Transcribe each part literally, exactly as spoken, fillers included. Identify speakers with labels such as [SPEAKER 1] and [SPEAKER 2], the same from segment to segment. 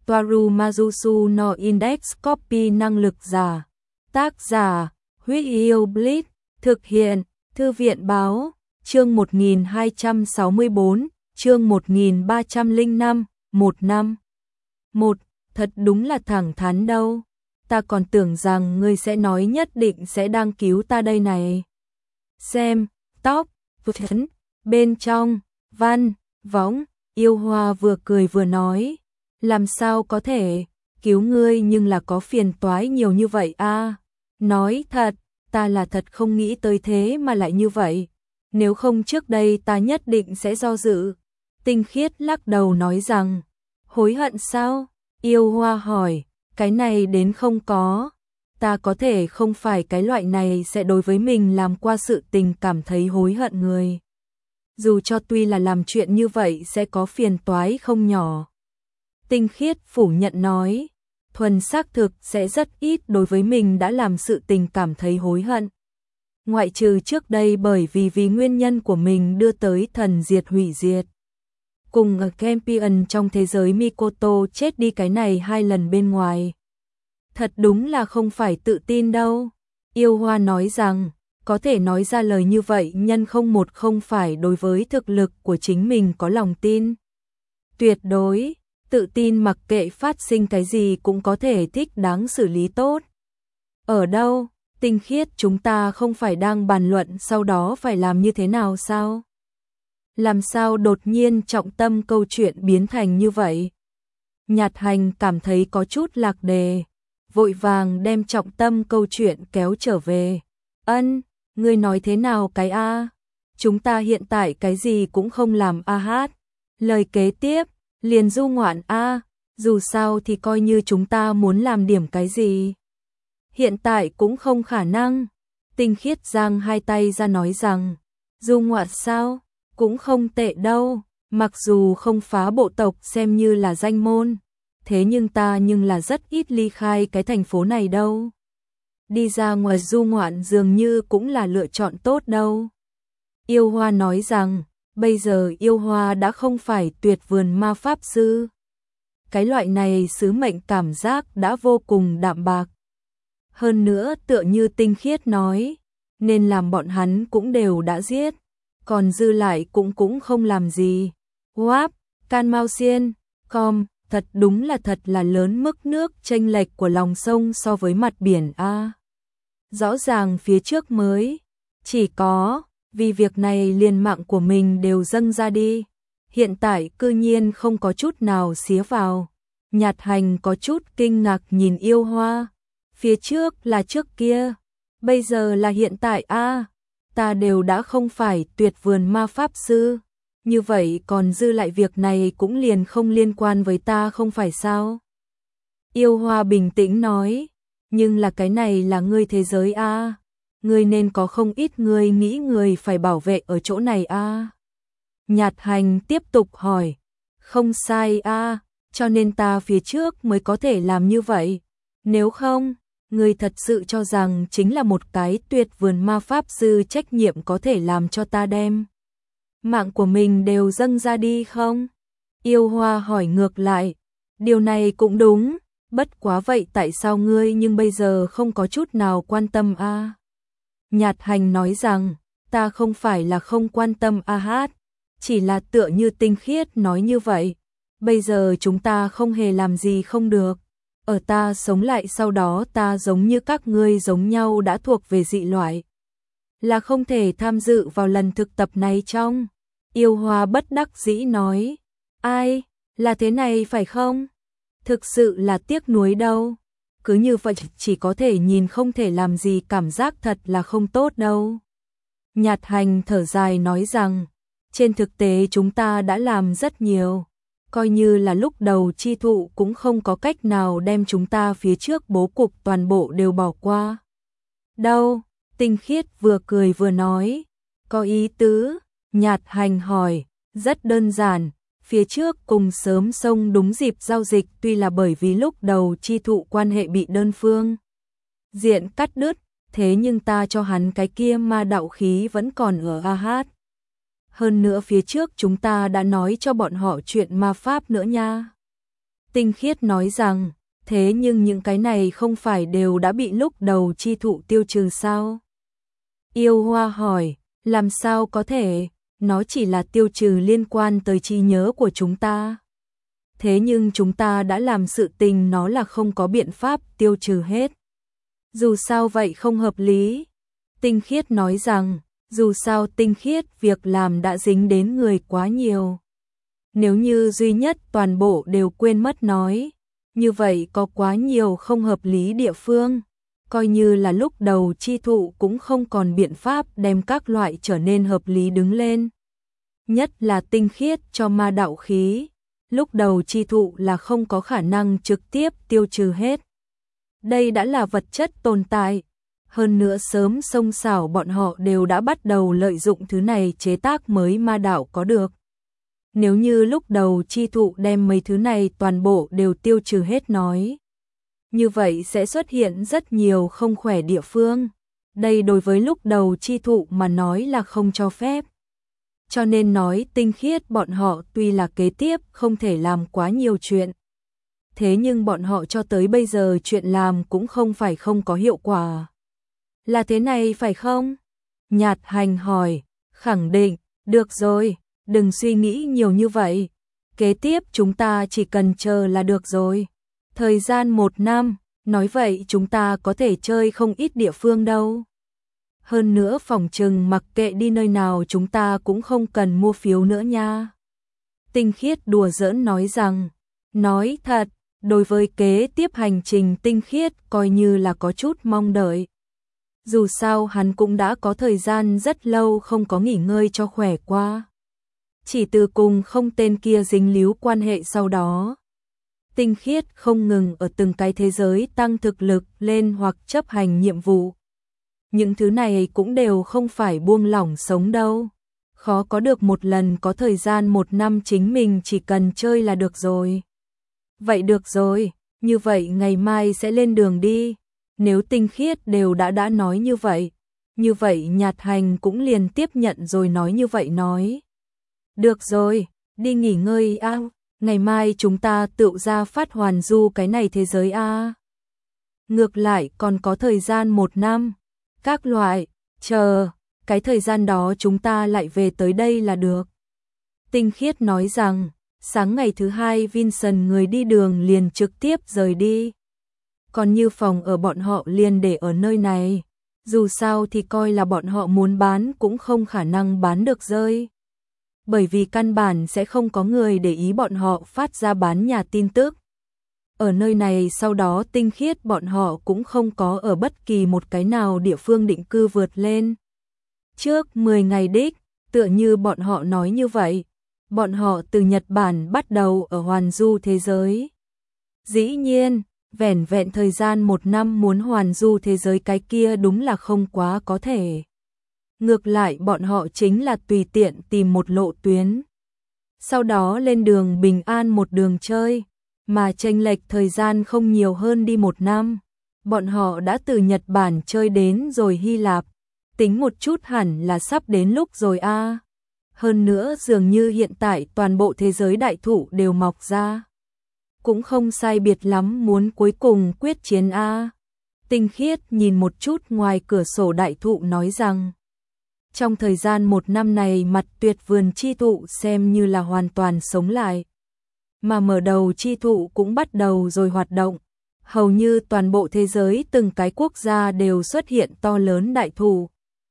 [SPEAKER 1] Toaru Majusu no Index Copy năng lực giả. Tác giả, Huyết Yêu Blitz, thực hiện, Thư viện báo, chương một nghìn hai trăm sáu mươi tư, chương một nghìn ba trăm lẻ năm, một năm. Một, thật đúng là thẳng thắn đâu. Ta còn tưởng rằng ngươi sẽ nói nhất định sẽ đang cứu ta đây này. Xem, tóc, phấn, bên trong, văn, võng, Yêu Hoa vừa cười vừa nói. Làm sao có thể, cứu ngươi nhưng là có phiền toái nhiều như vậy a. Nói thật, ta là thật không nghĩ tới thế mà lại như vậy. Nếu không trước đây ta nhất định sẽ do dự. Tinh Khiết lắc đầu nói rằng, hối hận sao? Yêu Hoa hỏi, cái này đến không có. Ta có thể không phải cái loại này sẽ đối với mình làm qua sự tình cảm thấy hối hận người. Dù cho tuy là làm chuyện như vậy sẽ có phiền toái không nhỏ. Tinh Khiết phủ nhận nói, thuần xác thực sẽ rất ít đối với mình đã làm sự tình cảm thấy hối hận. Ngoại trừ trước đây bởi vì vì nguyên nhân của mình đưa tới thần diệt hủy diệt. Cùng ở Champion trong thế giới Mikoto chết đi cái này hai lần bên ngoài. Thật đúng là không phải tự tin đâu. Yêu Hoa nói rằng, có thể nói ra lời như vậy nhân không một không phải đối với thực lực của chính mình có lòng tin. Tuyệt đối, tự tin mặc kệ phát sinh cái gì cũng có thể thích đáng xử lý tốt. Ở đâu, Tinh Khiết chúng ta không phải đang bàn luận sau đó phải làm như thế nào sao? Làm sao đột nhiên trọng tâm câu chuyện biến thành như vậy? Nhạt Hành cảm thấy có chút lạc đề, vội vàng đem trọng tâm câu chuyện kéo trở về. Ân, ngươi nói thế nào cái a? Chúng ta hiện tại cái gì cũng không làm a hát. Lời kế tiếp, liền du ngoạn a, dù sao thì coi như chúng ta muốn làm điểm cái gì. Hiện tại cũng không khả năng. Tinh Khiết giang hai tay ra nói rằng, du ngoạn sao? Cũng không tệ đâu, mặc dù không phá bộ tộc xem như là danh môn, thế nhưng ta nhưng là rất ít ly khai cái thành phố này đâu. Đi ra ngoài du ngoạn dường như cũng là lựa chọn tốt đâu. Yêu Hoa nói rằng, bây giờ Yêu Hoa đã không phải tuyệt vườn ma pháp sư. Cái loại này sứ mệnh cảm giác đã vô cùng đạm bạc. Hơn nữa tựa như Tinh Khiết nói, nên làm bọn hắn cũng đều đã giết. Còn dư lại cũng cũng không làm gì. Wap, Can Mao Xiên, com, thật đúng là thật là lớn mức nước chênh lệch của lòng sông so với mặt biển a. Rõ ràng phía trước mới, chỉ có, vì việc này liền mạng của mình đều dâng ra đi. Hiện tại cư nhiên không có chút nào xía vào. Nhạt Hành có chút kinh ngạc nhìn Yêu Hoa. Phía trước là trước kia, bây giờ là hiện tại a. Ta đều đã không phải tuyệt vườn ma pháp sư, như vậy còn dư lại việc này cũng liền không liên quan với ta không phải sao? Yêu Hoa bình tĩnh nói, nhưng là cái này là ngươi thế giới a, ngươi nên có không ít người nghĩ người phải bảo vệ ở chỗ này a. Nhạt Hành tiếp tục hỏi, không sai a, cho nên ta phía trước mới có thể làm như vậy, nếu không ngươi thật sự cho rằng chính là một cái tuyệt vườn ma pháp sư trách nhiệm có thể làm cho ta đem mạng của mình đều dâng ra đi không? Yêu Hoa hỏi ngược lại, điều này cũng đúng, bất quá vậy tại sao ngươi nhưng bây giờ không có chút nào quan tâm a? À? Nhạt Hành nói rằng, ta không phải là không quan tâm a hát, chỉ là tựa như Tinh Khiết nói như vậy, bây giờ chúng ta không hề làm gì không được. Ở ta sống lại sau đó ta giống như các ngươi giống nhau đã thuộc về dị loại. Là không thể tham dự vào lần thực tập này trong. Yêu Hoa bất đắc dĩ nói. Ai, là thế này phải không? Thực sự là tiếc nuối đâu. Cứ như vậy chỉ có thể nhìn không thể làm gì cảm giác thật là không tốt đâu. Nhạt Hành thở dài nói rằng, trên thực tế chúng ta đã làm rất nhiều. Coi như là lúc đầu chi thụ cũng không có cách nào đem chúng ta phía trước bố cục toàn bộ đều bỏ qua. Đâu, Tinh Khiết vừa cười vừa nói, có ý tứ, Nhạt Hành hỏi, rất đơn giản, phía trước cùng sớm sông đúng dịp giao dịch tuy là bởi vì lúc đầu chi thụ quan hệ bị đơn phương diện cắt đứt, thế nhưng ta cho hắn cái kia ma đạo khí vẫn còn ở a hát. Hơn nữa phía trước chúng ta đã nói cho bọn họ chuyện ma pháp nữa nha. Tinh Khiết nói rằng, thế nhưng những cái này không phải đều đã bị lúc đầu chi thụ tiêu trừ sao? Yêu Hoa hỏi, làm sao có thể, nó chỉ là tiêu trừ liên quan tới trí nhớ của chúng ta. Thế nhưng chúng ta đã làm sự tình nó là không có biện pháp tiêu trừ hết. Dù sao vậy không hợp lý. Tinh Khiết nói rằng, dù sao Tinh Khiết việc làm đã dính đến người quá nhiều. Nếu như duy nhất toàn bộ đều quên mất nói, như vậy có quá nhiều không hợp lý địa phương. Coi như là lúc đầu chi thụ cũng không còn biện pháp đem các loại trở nên hợp lý đứng lên. Nhất là Tinh Khiết cho ma đạo khí, lúc đầu chi thụ là không có khả năng trực tiếp tiêu trừ hết. Đây đã là vật chất tồn tại. Hơn nữa sớm sông xảo bọn họ đều đã bắt đầu lợi dụng thứ này chế tác mới ma đạo có được. Nếu như lúc đầu chi thụ đem mấy thứ này toàn bộ đều tiêu trừ hết nói, như vậy sẽ xuất hiện rất nhiều không khỏe địa phương. Đây đối với lúc đầu chi thụ mà nói là không cho phép. Cho nên nói Tinh Khiết bọn họ tuy là kế tiếp không thể làm quá nhiều chuyện. Thế nhưng bọn họ cho tới bây giờ chuyện làm cũng không phải không có hiệu quả. Là thế này phải không? Nhạt Hành hỏi, khẳng định, được rồi, đừng suy nghĩ nhiều như vậy. Kế tiếp chúng ta chỉ cần chờ là được rồi. Thời gian một năm, nói vậy chúng ta có thể chơi không ít địa phương đâu. Hơn nữa phòng trừng mặc kệ đi nơi nào chúng ta cũng không cần mua phiếu nữa nha. Tinh Khiết đùa giỡn nói rằng, nói thật, đối với kế tiếp hành trình Tinh Khiết coi như là có chút mong đợi. Dù sao hắn cũng đã có thời gian rất lâu không có nghỉ ngơi cho khỏe qua. Chỉ từ cùng không tên kia dính líu quan hệ sau đó. Tinh Khiết không ngừng ở từng cái thế giới tăng thực lực lên hoặc chấp hành nhiệm vụ. Những thứ này cũng đều không phải buông lỏng sống đâu. Khó có được một lần có thời gian một năm chính mình chỉ cần chơi là được rồi. Vậy được rồi, như vậy ngày mai sẽ lên đường đi. Nếu Tinh Khiết đều đã đã nói như vậy, như vậy Nhạt Hành cũng liền tiếp nhận rồi nói như vậy nói. Được rồi, đi nghỉ ngơi a, ngày mai chúng ta tự ra phát hoàn du cái này thế giới a. Ngược lại còn có thời gian một năm, các loại, chờ, cái thời gian đó chúng ta lại về tới đây là được. Tinh Khiết nói rằng, sáng ngày thứ hai Vincent người đi đường liền trực tiếp rời đi. Còn như phòng ở bọn họ liền để ở nơi này, dù sao thì coi là bọn họ muốn bán cũng không khả năng bán được rơi. Bởi vì căn bản sẽ không có người để ý bọn họ phát ra bán nhà tin tức. Ở nơi này sau đó Tinh Khiết bọn họ cũng không có ở bất kỳ một cái nào địa phương định cư vượt lên. Trước mười ngày đích, tựa như bọn họ nói như vậy, bọn họ từ Nhật Bản bắt đầu ở hoàn du thế giới. Dĩ nhiên, vẻn vẹn thời gian một năm muốn hoàn du thế giới cái kia đúng là không quá có thể. Ngược lại bọn họ chính là tùy tiện tìm một lộ tuyến. Sau đó lên đường bình an một đường chơi, mà chênh lệch thời gian không nhiều hơn đi một năm. Bọn họ đã từ Nhật Bản chơi đến rồi Hy Lạp, tính một chút hẳn là sắp đến lúc rồi a. Hơn nữa dường như hiện tại toàn bộ thế giới đại thụ đều mọc ra. Cũng không sai biệt lắm muốn cuối cùng quyết chiến a. Tinh Khiết nhìn một chút ngoài cửa sổ đại thụ nói rằng, trong thời gian một năm này mặt tuyệt vườn chi thụ xem như là hoàn toàn sống lại. Mà mở đầu chi thụ cũng bắt đầu rồi hoạt động. Hầu như toàn bộ thế giới từng cái quốc gia đều xuất hiện to lớn đại thụ.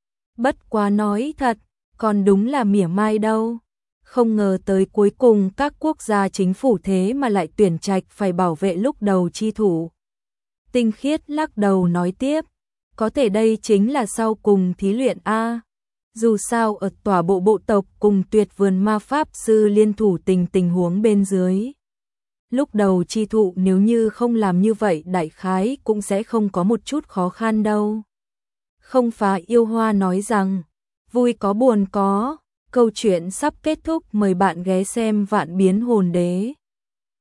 [SPEAKER 1] Bất quá nói thật, còn đúng là mỉa mai đâu. Không ngờ tới cuối cùng các quốc gia chính phủ thế mà lại tuyển trạch phải bảo vệ lúc đầu chi thụ. Tinh Khiết lắc đầu nói tiếp, có thể đây chính là sau cùng thí luyện a. Dù sao ở tòa bộ bộ tộc cùng tuyệt vườn ma pháp sư liên thủ tình tình huống bên dưới. Lúc đầu chi thụ nếu như không làm như vậy đại khái cũng sẽ không có một chút khó khăn đâu. Không phá Yêu Hoa nói rằng, vui có buồn có, câu chuyện sắp kết thúc mời bạn ghé xem Vạn Biến Hồn Đế.